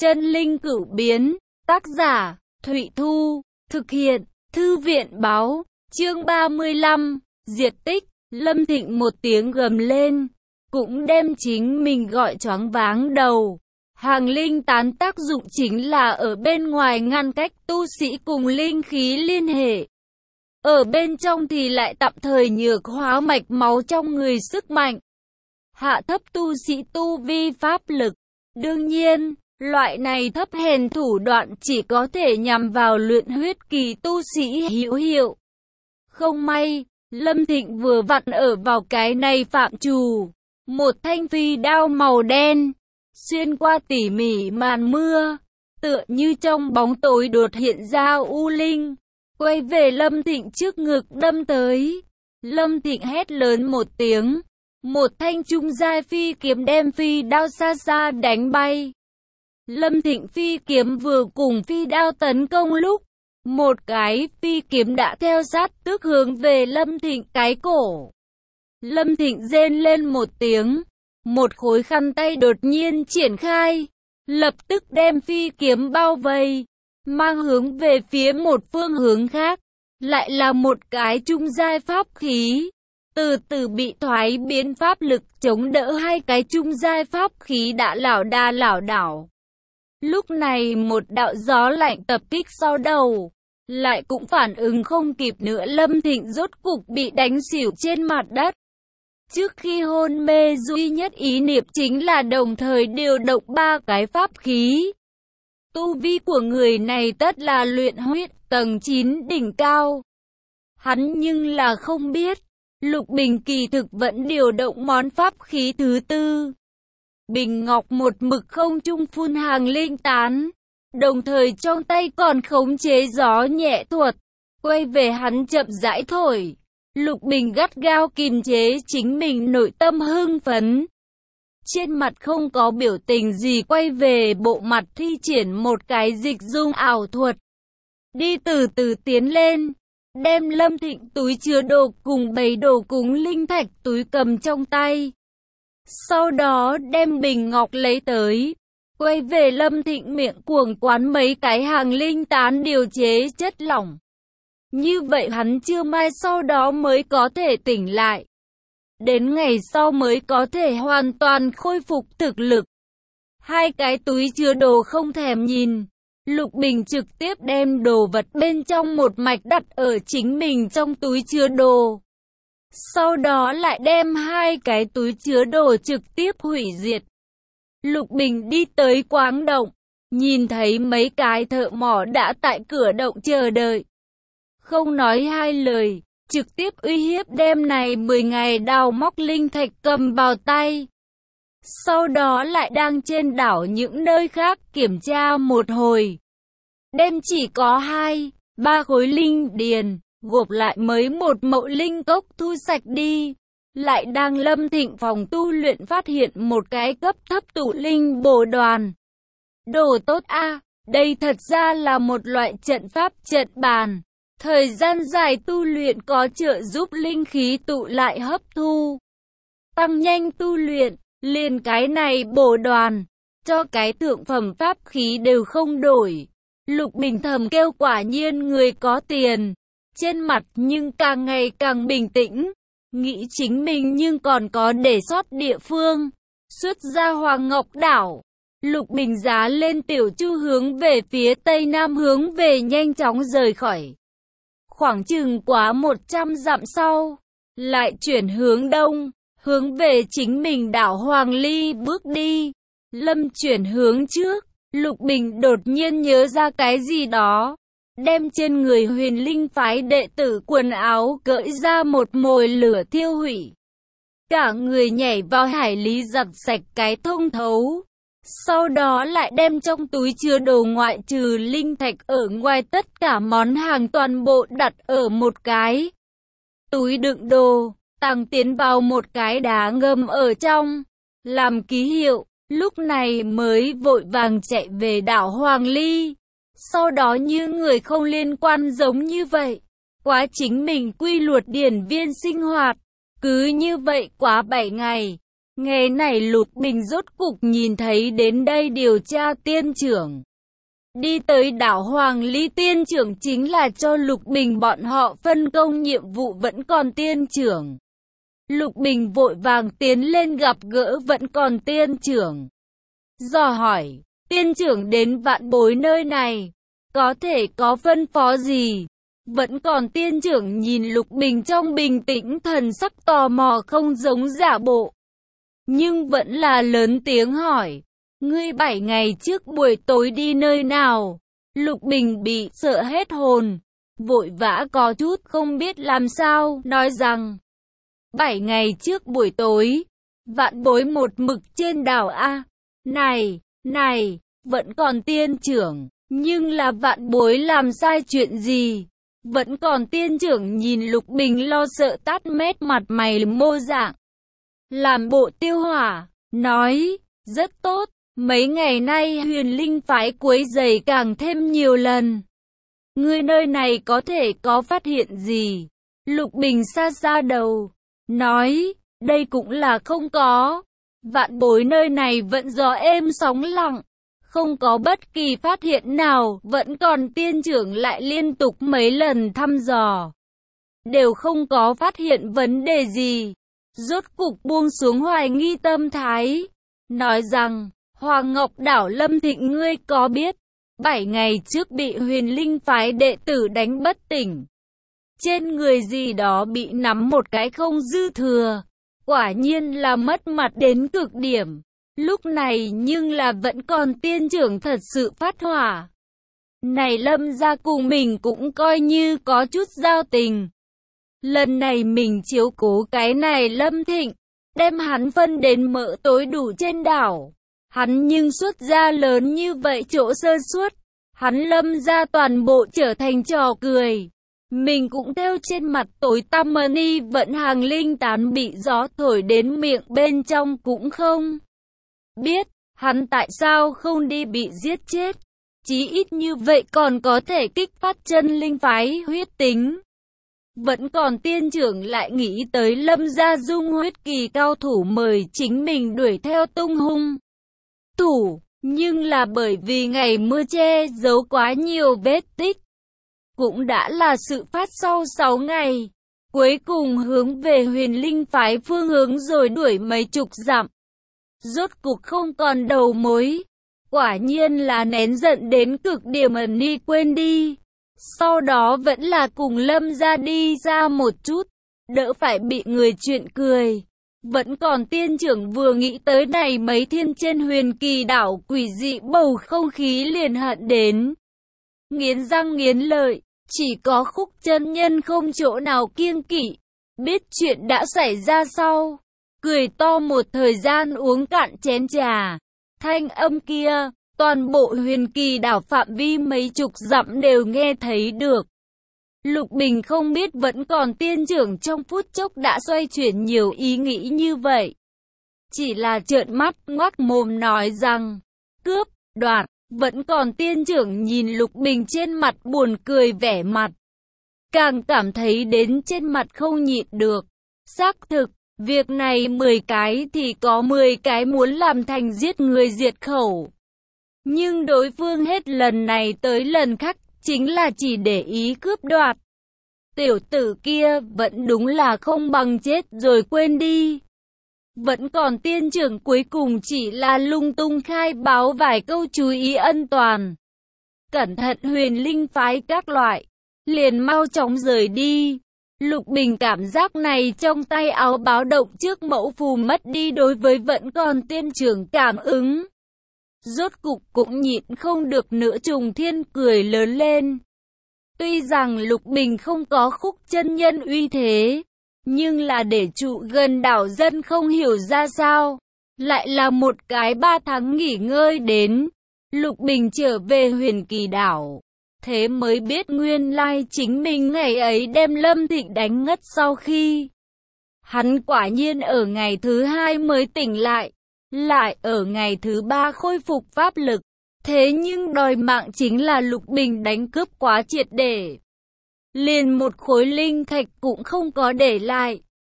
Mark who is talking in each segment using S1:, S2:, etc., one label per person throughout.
S1: Chân linh cửu biến, tác giả, Thụy Thu, thực hiện, Thư viện báo, chương 35, diệt tích. Lâm Thịnh một tiếng gầm lên, cũng đem chính mình gọi choáng váng đầu. Hàng linh tán tác dụng chính là ở bên ngoài ngăn cách tu sĩ cùng linh khí liên hệ. Ở bên trong thì lại tạm thời nhược hóa mạch máu trong người sức mạnh. Hạ thấp tu sĩ tu vi pháp lực. Đương nhiên, loại này thấp hèn thủ đoạn chỉ có thể nhằm vào luyện huyết kỳ tu sĩ hữu hiệu. Không may, Lâm Thịnh vừa vặn ở vào cái này phạm trù. Một thanh phi đao màu đen, xuyên qua tỉ mỉ màn mưa, tựa như trong bóng tối đột hiện ra u linh, quay về Lâm Thịnh trước ngực đâm tới. Lâm Thịnh hét lớn một tiếng, một thanh trung giai phi kiếm đem phi đao xa xa đánh bay. Lâm Thịnh phi kiếm vừa cùng phi đao tấn công lúc, một cái phi kiếm đã theo sát tức hướng về Lâm Thịnh cái cổ. Lâm Thịnh rên lên một tiếng, một khối khăn tay đột nhiên triển khai, lập tức đem phi kiếm bao vây, mang hướng về phía một phương hướng khác, lại là một cái trung giai pháp khí. Từ từ bị thoái biến pháp lực chống đỡ hai cái trung giai pháp khí đã lảo đảo. Lúc này một đạo gió lạnh tập kích sau đầu, lại cũng phản ứng không kịp nữa, Lâm Thịnh rốt cục bị đánh xỉu trên mặt đất. Trước khi hôn mê duy nhất ý niệm chính là đồng thời điều động ba cái pháp khí. Tu vi của người này tất là luyện huyết tầng 9 đỉnh cao. Hắn nhưng là không biết, Lục Bình kỳ thực vẫn điều động món pháp khí thứ tư. Bình ngọc một mực không trung phun hàng linh tán, đồng thời trong tay còn khống chế gió nhẹ thuật, quay về hắn chậm rãi thổi. Lục Bình gắt gao kìm chế chính mình nội tâm hưng phấn. Trên mặt không có biểu tình gì, quay về bộ mặt thi triển một cái dịch dung ảo thuật. Đi từ từ tiến lên, đem Lâm Thịnh túi chứa đồ cùng bầy đồ cúng linh thạch túi cầm trong tay. Sau đó đem bình ngọc lấy tới, quay về Lâm Thịnh miệng cuồng quán mấy cái hàng linh tán điều chế chất lỏng. Như vậy hắn trưa mai sau đó mới có thể tỉnh lại. Đến ngày sau mới có thể hoàn toàn khôi phục thực lực. Hai cái túi chứa đồ không thèm nhìn. Lục Bình trực tiếp đem đồ vật bên trong một mạch đặt ở chính mình trong túi chứa đồ. Sau đó lại đem hai cái túi chứa đồ trực tiếp hủy diệt. Lục Bình đi tới quáng động, nhìn thấy mấy cái thợ mỏ đã tại cửa động chờ đợi. Không nói hai lời, trực tiếp uy hiếp đem này 10 ngày đào móc linh thạch cầm vào tay. Sau đó lại đang trên đảo những nơi khác kiểm tra một hồi. Đem chỉ có 2-3 khối linh điền, gộp lại mới một mậu linh cốc thu sạch đi. Lại đang Lâm Thịnh phòng tu luyện phát hiện một cái cấp thấp tụ linh bồ đoàn. Đồ tốt a, đây thật ra là một loại trận pháp trận bàn. Thời gian dài tu luyện có trợ giúp linh khí tụ lại hấp thu, tăng nhanh tu luyện. Liền cái này bổ đoàn, cho cái thượng phẩm pháp khí đều không đổi. Lục Bình thầm kêu quả nhiên người có tiền. Trên mặt nhưng càng ngày càng bình tĩnh, nghĩ chính mình nhưng còn có để sót địa phương. Xuất ra Hoàng Ngọc đảo, Lục Bình giá lên tiểu chu hướng về phía tây nam hướng về nhanh chóng rời khỏi. Khoảng chừng quá 100 dặm sau, lại chuyển hướng đông, hướng về chính mình đảo Hoàng Ly bước đi. Lâm chuyển hướng trước, Lục Bình đột nhiên nhớ ra cái gì đó, đem trên người Huyền Linh phái đệ tử quần áo cởi ra một mồi lửa thiêu hủy. Cả người nhảy vào hải lý giặt sạch cái thông thấu. Sau đó lại đem trong túi chứa đồ ngoại trừ linh thạch ở ngoài tất cả món hàng toàn bộ đặt ở một cái túi đựng đồ, tàng tiến vào một cái đá ngầm ở trong, làm ký hiệu. Lúc này mới vội vàng chạy về đảo Hoàng Ly. Sau đó như người không liên quan giống như vậy, quá chính mình quy luật điển viên sinh hoạt. Cứ như vậy quá 7 ngày, Ngày này Lục Bình rốt cục nhìn thấy đến đây điều tra tiên trưởng. Đi tới đảo Hoàng Ly, tiên trưởng chính là cho Lục Bình bọn họ phân công nhiệm vụ vẫn còn tiên trưởng. Lục Bình vội vàng tiến lên gặp gỡ vẫn còn tiên trưởng. Dò hỏi, tiên trưởng đến Vạn Bối nơi này, có thể có phân phó gì? Vẫn còn tiên trưởng nhìn Lục Bình trong bình tĩnh, thần sắc tò mò không giống giả bộ. Nhưng vẫn là lớn tiếng hỏi, ngươi 7 ngày trước buổi tối đi nơi nào? Lục Bình bị sợ hết hồn, vội vã có chút không biết làm sao, nói rằng 7 ngày trước buổi tối, Vạn Bối một mực trên đảo A. Này, vẫn còn tiên trưởng, nhưng là Vạn Bối làm sai chuyện gì? Vẫn còn tiên trưởng nhìn Lục Bình lo sợ tát mét, mặt mày mô dạng, làm bộ tiêu hỏa, nói, rất tốt, mấy ngày nay Huyền Linh phái quấy rầy càng thêm nhiều lần. Ngươi nơi này có thể có phát hiện gì? Lục Bình xa xa đầu, nói, đây cũng là không có. Vạn Bối nơi này vẫn gió êm sóng lặng, không có bất kỳ phát hiện nào. Vẫn còn tiên trưởng lại liên tục mấy lần thăm dò, đều không có phát hiện vấn đề gì. Rốt cục buông xuống hoài nghi tâm thái, nói rằng, Hoàng Ngọc Đảo Lâm Thịnh ngươi có biết, 7 ngày trước bị Huyền Linh phái đệ tử đánh bất tỉnh. Trên người gì đó bị nắm một cái không dư thừa, quả nhiên là mất mặt đến cực điểm. Lúc này nhưng là vẫn còn tiên trưởng thật sự phát hỏa. Này Lâm gia cùng mình cũng coi như có chút giao tình. Lần này mình chiếu cố cái này Lâm Thịnh, đem hắn phân đến mỡ tối đủ trên đảo. Hắn nhưng xuất gia lớn như vậy chỗ sơ suất, hắn Lâm gia toàn bộ trở thành trò cười. Mình cũng theo trên mặt tối tăm mani vận hàng linh tán bị gió thổi đến miệng bên trong cũng không biết, hắn tại sao không đi bị giết chết. Chí ít như vậy còn có thể kích phát chân linh phái huyết tính. Vẫn còn tiên trưởng lại nghĩ tới Lâm gia dung huyết kỳ cao thủ mời chính mình đuổi theo tung hung thủ, nhưng là bởi vì ngày mưa che giấu quá nhiều vết tích. Cũng đã là sự phát sau 6 ngày, cuối cùng hướng về Huyền Linh phái phương hướng rồi đuổi mấy chục dặm. Rốt cục không còn đầu mối, quả nhiên là nén giận đến cực điểm, ẩn đi quên đi. Sau đó vẫn là cùng Lâm gia đi ra một chút, đỡ phải bị người chuyện cười. Vẫn còn tiên trưởng vừa nghĩ tới này mấy thiên trên Huyền Kỳ đảo quỷ dị, bầu không khí liền hận đến nghiến răng nghiến lợi. Chỉ có Khúc chân nhân không chỗ nào kiêng kỵ, biết chuyện đã xảy ra sau, cười to một thời gian uống cạn chén trà. Thanh âm kia, toàn bộ Huyền Kỳ đảo phạm vi mấy chục dặm đều nghe thấy được. Lục Bình không biết vẫn còn tiên trưởng trong phút chốc đã xoay chuyển nhiều ý nghĩ như vậy. Chỉ là trợn mắt ngoác mồm nói rằng, cướp, đoạt. Vẫn còn tiên trưởng nhìn Lục Bình trên mặt buồn cười vẻ mặt, càng cảm thấy đến trên mặt không nhịn được. Xác thực, việc này 10 cái thì có 10 cái muốn làm thành giết người diệt khẩu. Nhưng đối phương hết lần này tới lần khác chính là chỉ để ý cướp đoạt. Tiểu tử kia vẫn đúng là không bằng chết rồi quên đi. Vẫn còn tiên trưởng cuối cùng chỉ là lung tung khai báo vài câu chú ý ân toàn, cẩn thận Huyền Linh phái các loại, liền mau chóng rời đi. Lục Bình cảm giác này trong tay áo báo động trước mẫu phù mất đi đối với vẫn còn tiên trưởng cảm ứng. Rốt cục cũng nhịn không được nữa trùng thiên cười lớn lên. Tuy rằng Lục Bình không có Khúc chân nhân uy thế, nhưng là để trụ gần đảo dân không hiểu ra sao, lại là một cái 3 tháng nghỉ ngơi đến, Lục Bình trở về Huyền Kỳ đảo. Thế mới biết nguyên lai chính mình ngày ấy đem Lâm Thịnh đánh ngất sau khi hắn quả nhiên ở ngày thứ 2 mới tỉnh lại ở ngày thứ 3 khôi phục pháp lực. Thế nhưng đòi mạng chính là Lục Bình đánh cướp quá triệt để, liền một khối linh thạch cũng không có để lại.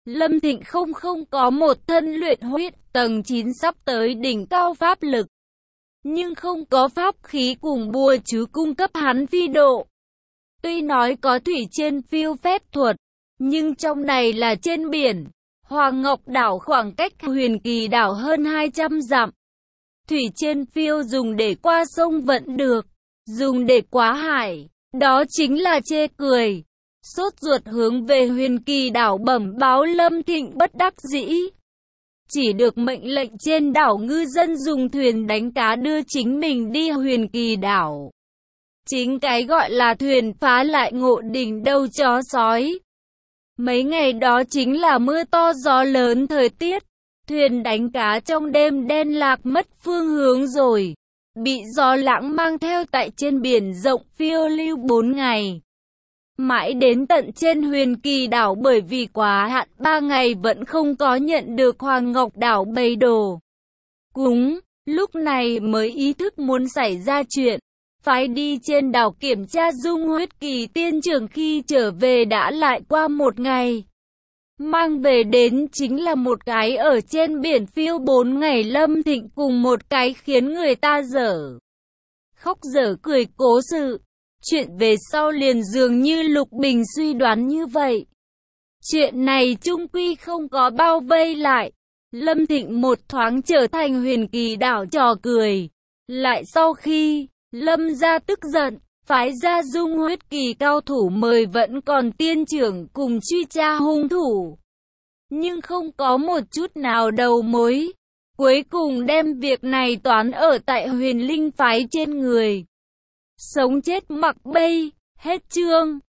S1: Lâm Thịnh không có một thân luyện huyết tầng 9 sắp tới đỉnh cao pháp lực, nhưng không có pháp khí cùng bùa chú cung cấp hắn phi độ. Tuy nói có thủy trên phiêu phép thuật, nhưng trong này là trên biển. Hoàng Ngọc đảo khoảng cách Huyền Kỳ đảo hơn 200 dặm. Thủy trên phiêu dùng để qua sông vẫn được, dùng để quá hải, đó chính là chê cười. Sốt ruột hướng về Huyền Kỳ đảo bẩm báo Lâm Thịnh bất đắc dĩ. Chỉ được mệnh lệnh trên đảo ngư dân dùng thuyền đánh cá đưa chính mình đi Huyền Kỳ đảo. Chính cái gọi là thuyền phá lại ngộ đỉnh đầu chó sói. Mấy ngày đó chính là mưa to gió lớn thời tiết. Thuyền đánh cá trong đêm đen lạc mất phương hướng rồi. Bị gió lãng mang theo tại trên biển rộng phiêu lưu 4 ngày. Mãi đến tận trên Huyền Kỳ đảo bởi vì quá hạn 3 ngày vẫn không có nhận được Hoàng Ngọc đảo bày đồ cúng. Lúc này mới ý thức muốn xảy ra chuyện. Phái đi trên đảo kiểm tra dung huyết kỳ tiên trưởng khi trở về đã lại qua 1 ngày. Mang về đến chính là một cái ở trên biển phiêu 4 ngày Lâm Thịnh cùng một cái khiến người ta dở khóc dở cười cố sự. Chuyện về sau liền dường như Lục Bình suy đoán như vậy. Chuyện này chung quy không có bao vây lại. Lâm Thịnh một thoáng trở thành Huyền Kỳ đảo trò cười. Lại sau khi Lâm gia tức giận, phái ra dung huyết kỳ cao thủ mời vẫn còn tiên trưởng cùng truy tra hung thủ. Nhưng không có một chút nào đầu mối. Cuối cùng đem việc này toán ở tại Huyền Linh phái trên người. Sống chết mặc bây, hết chương.